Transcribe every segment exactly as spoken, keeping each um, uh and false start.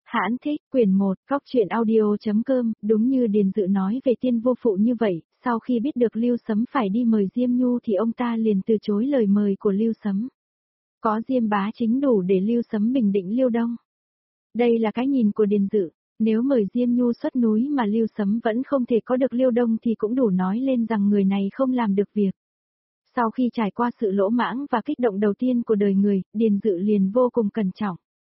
Hãn thích, quyển một, góc truyện audio.com, đúng như Điền Dự nói về Tiên Vô Phụ như vậy, sau khi biết được Lưu Sấm phải đi mời Diêm Nhu thì ông ta liền từ chối lời mời của Lưu Sấm. Có Diêm bá chính đủ để Lưu Sấm bình định Liêu Đông. Đây là cái nhìn của Điền Dự, nếu mời Diêm Nhu xuất núi mà Lưu Sấm vẫn không thể có được Liêu Đông thì cũng đủ nói lên rằng người này không làm được việc. Sau khi trải qua sự lỗ mãng và kích động đầu tiên của đời người, Điền Dự liền vô cùng cẩn trọng.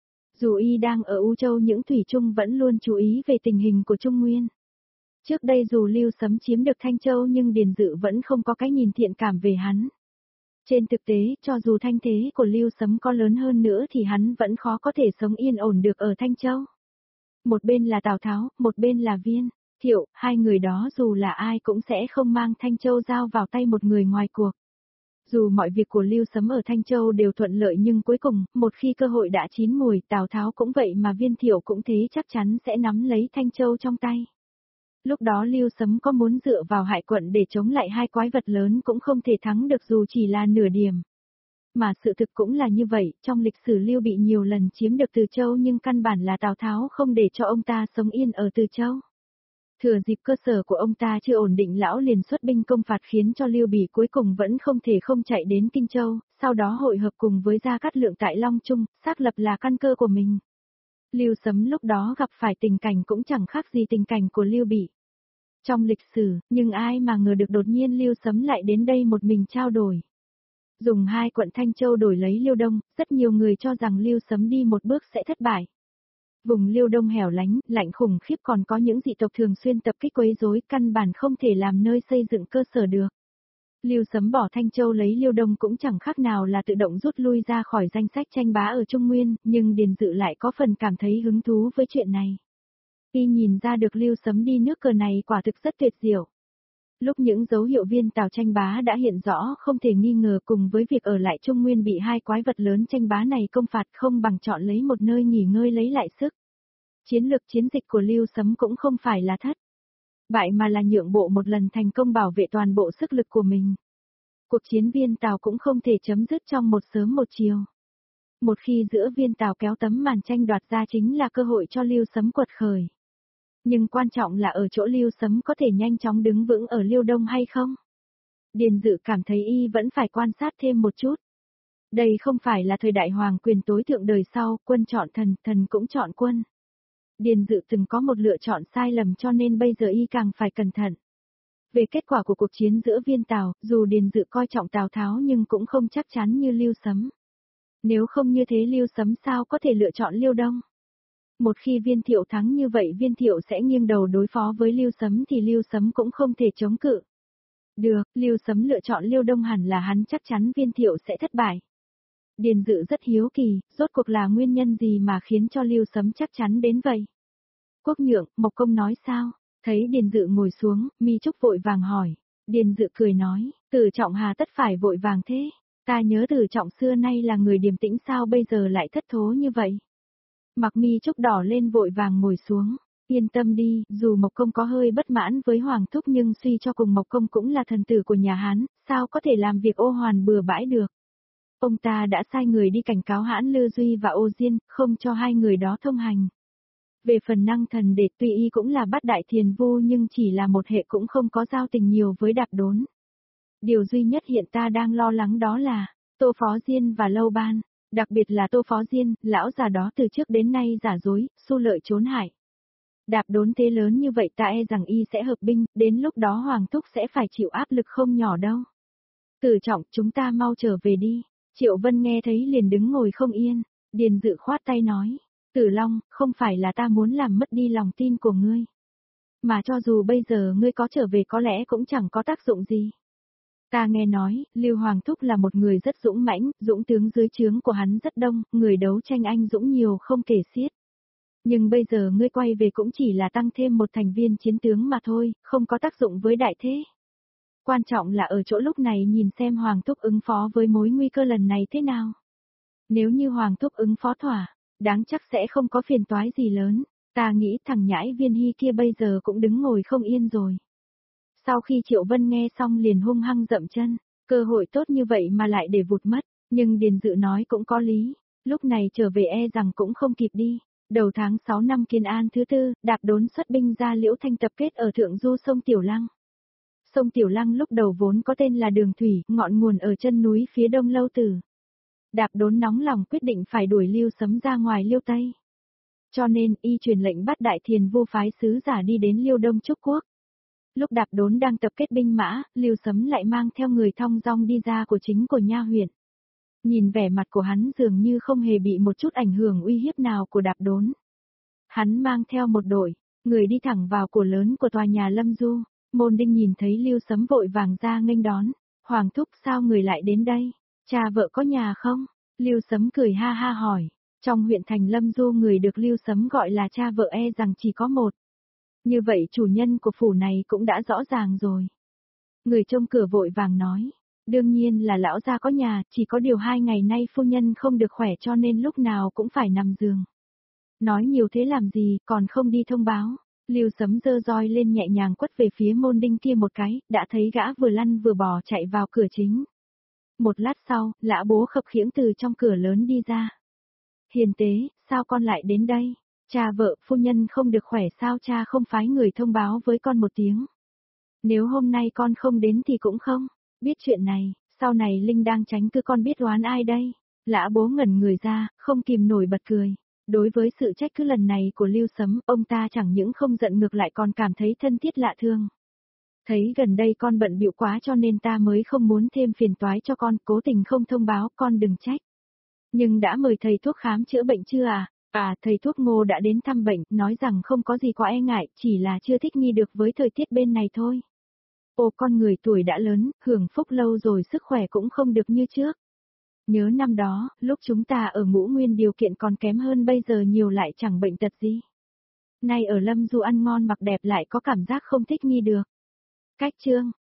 Dù y đang ở U Châu những thủy chung vẫn luôn chú ý về tình hình của Trung Nguyên. Trước đây dù Lưu Sấm chiếm được Thanh Châu nhưng Điền Dự vẫn không có cái nhìn thiện cảm về hắn. Trên thực tế, cho dù thanh thế của Lưu Sấm có lớn hơn nữa thì hắn vẫn khó có thể sống yên ổn được ở Thanh Châu. Một bên là Tào Tháo, một bên là Viên Thiệu, hai người đó dù là ai cũng sẽ không mang Thanh Châu giao vào tay một người ngoài cuộc. Dù mọi việc của Lưu Sấm ở Thanh Châu đều thuận lợi nhưng cuối cùng, một khi cơ hội đã chín mùi, Tào Tháo cũng vậy mà Viên Thiệu cũng thế chắc chắn sẽ nắm lấy Thanh Châu trong tay. Lúc đó Lưu Sấm có muốn dựa vào Hải Quận để chống lại hai quái vật lớn cũng không thể thắng được dù chỉ là nửa điểm. Mà sự thực cũng là như vậy, trong lịch sử Lưu bị nhiều lần chiếm được Từ Châu nhưng căn bản là Tào Tháo không để cho ông ta sống yên ở Từ Châu. Thừa dịp cơ sở của ông ta chưa ổn định lão liền xuất binh công phạt khiến cho Lưu Bị cuối cùng vẫn không thể không chạy đến Kinh Châu, sau đó hội hợp cùng với Gia Cát Lượng tại Long Trung, xác lập là căn cơ của mình. Lưu Sấm lúc đó gặp phải tình cảnh cũng chẳng khác gì tình cảnh của Lưu Bị. Trong lịch sử, nhưng ai mà ngờ được đột nhiên Lưu Sấm lại đến đây một mình trao đổi. Dùng hai quận Thanh Châu đổi lấy Liêu Đông, rất nhiều người cho rằng Lưu Sấm đi một bước sẽ thất bại. Vùng Liêu Đông hẻo lánh, lạnh khủng khiếp còn có những dị tộc thường xuyên tập kích quấy rối, căn bản không thể làm nơi xây dựng cơ sở được. Lưu Sấm bỏ Thanh Châu lấy Liêu Đông cũng chẳng khác nào là tự động rút lui ra khỏi danh sách tranh bá ở Trung Nguyên, nhưng Điền Dự lại có phần cảm thấy hứng thú với chuyện này. Y nhìn ra được Lưu Sấm đi nước cờ này quả thực rất tuyệt diệu. Lúc những dấu hiệu Viên Tào tranh bá đã hiện rõ không thể nghi ngờ cùng với việc ở lại Trung Nguyên bị hai quái vật lớn tranh bá này công phạt không bằng chọn lấy một nơi nghỉ ngơi lấy lại sức. Chiến lược chiến dịch của Lưu Sấm cũng không phải là thất bại mà là nhượng bộ một lần thành công bảo vệ toàn bộ sức lực của mình. Cuộc chiến Viên Tào cũng không thể chấm dứt trong một sớm một chiều. Một khi giữa Viên Tào kéo tấm màn tranh đoạt ra chính là cơ hội cho Lưu Sấm quật khởi. Nhưng quan trọng là ở chỗ Lưu Sấm có thể nhanh chóng đứng vững ở Liêu Đông hay không? Điền Dự cảm thấy y vẫn phải quan sát thêm một chút. Đây không phải là thời đại hoàng quyền tối thượng đời sau, quân chọn thần, thần cũng chọn quân. Điền Dự từng có một lựa chọn sai lầm cho nên bây giờ y càng phải cẩn thận. Về kết quả của cuộc chiến giữa Viên Tào, dù Điền Dự coi trọng Tào Tháo nhưng cũng không chắc chắn như Lưu Sấm. Nếu không như thế Lưu Sấm sao có thể lựa chọn Liêu Đông? Một khi Viên Thiệu thắng như vậy Viên Thiệu sẽ nghiêng đầu đối phó với Lưu Sấm thì Lưu Sấm cũng không thể chống cự. Được, Lưu Sấm lựa chọn Liêu Đông hẳn là hắn chắc chắn Viên Thiệu sẽ thất bại. Điền Dự rất hiếu kỳ, rốt cuộc là nguyên nhân gì mà khiến cho Lưu Sấm chắc chắn đến vậy? Quốc Nhượng, Mộc Công nói sao? Thấy Điền Dự ngồi xuống, Mi Trúc vội vàng hỏi. Điền Dự cười nói, Tử Trọng hà tất phải vội vàng thế? Ta nhớ Tử Trọng xưa nay là người điềm tĩnh sao bây giờ lại thất thố như vậy? Mặc Mi Trúc đỏ lên vội vàng ngồi xuống. Yên tâm đi, dù Mộc Công có hơi bất mãn với Hoàng Thúc nhưng suy cho cùng Mộc Công cũng là thần tử của nhà Hán, sao có thể làm việc ô hoàn bừa bãi được. Ông ta đã sai người đi cảnh cáo Hãn Lư Duy và Ô Diên, không cho hai người đó thông hành. Về phần Năng Thần Để tuy y cũng là bát đại thiền vu nhưng chỉ là một hệ cũng không có giao tình nhiều với Đạp Đốn. Điều duy nhất hiện ta đang lo lắng đó là Tô Phó Diên và Lâu Ban. Đặc biệt là Tô Phó Diên, lão già đó từ trước đến nay giả dối, xu lợi trốn hại. Đạp Đốn thế lớn như vậy ta e rằng y sẽ hợp binh, đến lúc đó Hoàng Thúc sẽ phải chịu áp lực không nhỏ đâu. Tử Trọng, chúng ta mau trở về đi. Triệu Vân nghe thấy liền đứng ngồi không yên. Điền Dự khoát tay nói, Tử Long, không phải là ta muốn làm mất đi lòng tin của ngươi. Mà cho dù bây giờ ngươi có trở về có lẽ cũng chẳng có tác dụng gì. Ta nghe nói, Lưu Hoàng Thúc là một người rất dũng mãnh, dũng tướng dưới trướng của hắn rất đông, người đấu tranh anh dũng nhiều không kể xiết. Nhưng bây giờ ngươi quay về cũng chỉ là tăng thêm một thành viên chiến tướng mà thôi, không có tác dụng với đại thế. Quan trọng là ở chỗ lúc này nhìn xem Hoàng Thúc ứng phó với mối nguy cơ lần này thế nào. Nếu như Hoàng Thúc ứng phó thỏa, đáng chắc sẽ không có phiền toái gì lớn. Ta nghĩ thằng nhãi Viên Hy kia bây giờ cũng đứng ngồi không yên rồi. Sau khi Triệu Vân nghe xong liền hung hăng dậm chân, cơ hội tốt như vậy mà lại để vụt mất, nhưng Điền Dự nói cũng có lý, lúc này trở về e rằng cũng không kịp đi. Đầu tháng sáu năm Kiên An thứ tư, Đạp Đốn xuất binh ra Liễu Thanh tập kết ở thượng du sông Tiểu Lăng. Sông Tiểu Lăng lúc đầu vốn có tên là Đường Thủy, ngọn nguồn ở chân núi phía đông Lâu Tử. Đạp Đốn nóng lòng quyết định phải đuổi Lưu Sấm ra ngoài Liêu Tây. Cho nên, y truyền lệnh bắt Đại Thiền Vô phái sứ giả đi đến Liêu Đông Trúc Quốc. Lúc Đạp Đốn đang tập kết binh mã, Lưu Sấm lại mang theo người thong dong đi ra của chính của nha huyện. Nhìn vẻ mặt của hắn dường như không hề bị một chút ảnh hưởng uy hiếp nào của Đạp Đốn. Hắn mang theo một đội, người đi thẳng vào cổ lớn của tòa nhà Lâm Du. Môn Đinh nhìn thấy Lưu Sấm vội vàng ra nghênh đón. Hoàng thúc sao người lại đến đây? Cha vợ có nhà không? Lưu Sấm cười ha ha hỏi. Trong huyện thành Lâm Du người được Lưu Sấm gọi là cha vợ e rằng chỉ có một. Như vậy chủ nhân của phủ này cũng đã rõ ràng rồi. Người trông cửa vội vàng nói. Đương nhiên là lão gia có nhà, chỉ có điều hai ngày nay phu nhân không được khỏe cho nên lúc nào cũng phải nằm giường. Nói nhiều thế làm gì, còn không đi thông báo. Lưu Sấm giơ roi lên nhẹ nhàng quất về phía Môn Đinh kia một cái, đã thấy gã vừa lăn vừa bò chạy vào cửa chính. Một lát sau, Lã Bố khập khiễng từ trong cửa lớn đi ra. Hiền tế, sao con lại đến đây? Cha vợ, phu nhân không được khỏe sao cha không phái người thông báo với con một tiếng? Nếu hôm nay con không đến thì cũng không. Biết chuyện này, sau này Linh đang tránh cứ con biết đoán ai đây? Lã Bố ngẩn người ra, không kìm nổi bật cười. Đối với sự trách cứ lần này của Lưu Sấm, ông ta chẳng những không giận ngược lại còn cảm thấy thân thiết lạ thương. Thấy gần đây con bận bịu quá cho nên ta mới không muốn thêm phiền toái cho con, cố tình không thông báo, con đừng trách. Nhưng đã mời thầy thuốc khám chữa bệnh chưa à? À, thầy thuốc Ngô đã đến thăm bệnh, nói rằng không có gì quá e ngại, chỉ là chưa thích nghi được với thời tiết bên này thôi. Ồ, con người tuổi đã lớn, hưởng phúc lâu rồi sức khỏe cũng không được như trước. Nhớ năm đó, lúc chúng ta ở Ngũ Nguyên điều kiện còn kém hơn bây giờ nhiều lại chẳng bệnh tật gì. Nay ở Lâm Du ăn ngon mặc đẹp lại có cảm giác không thích nghi được. Cách chương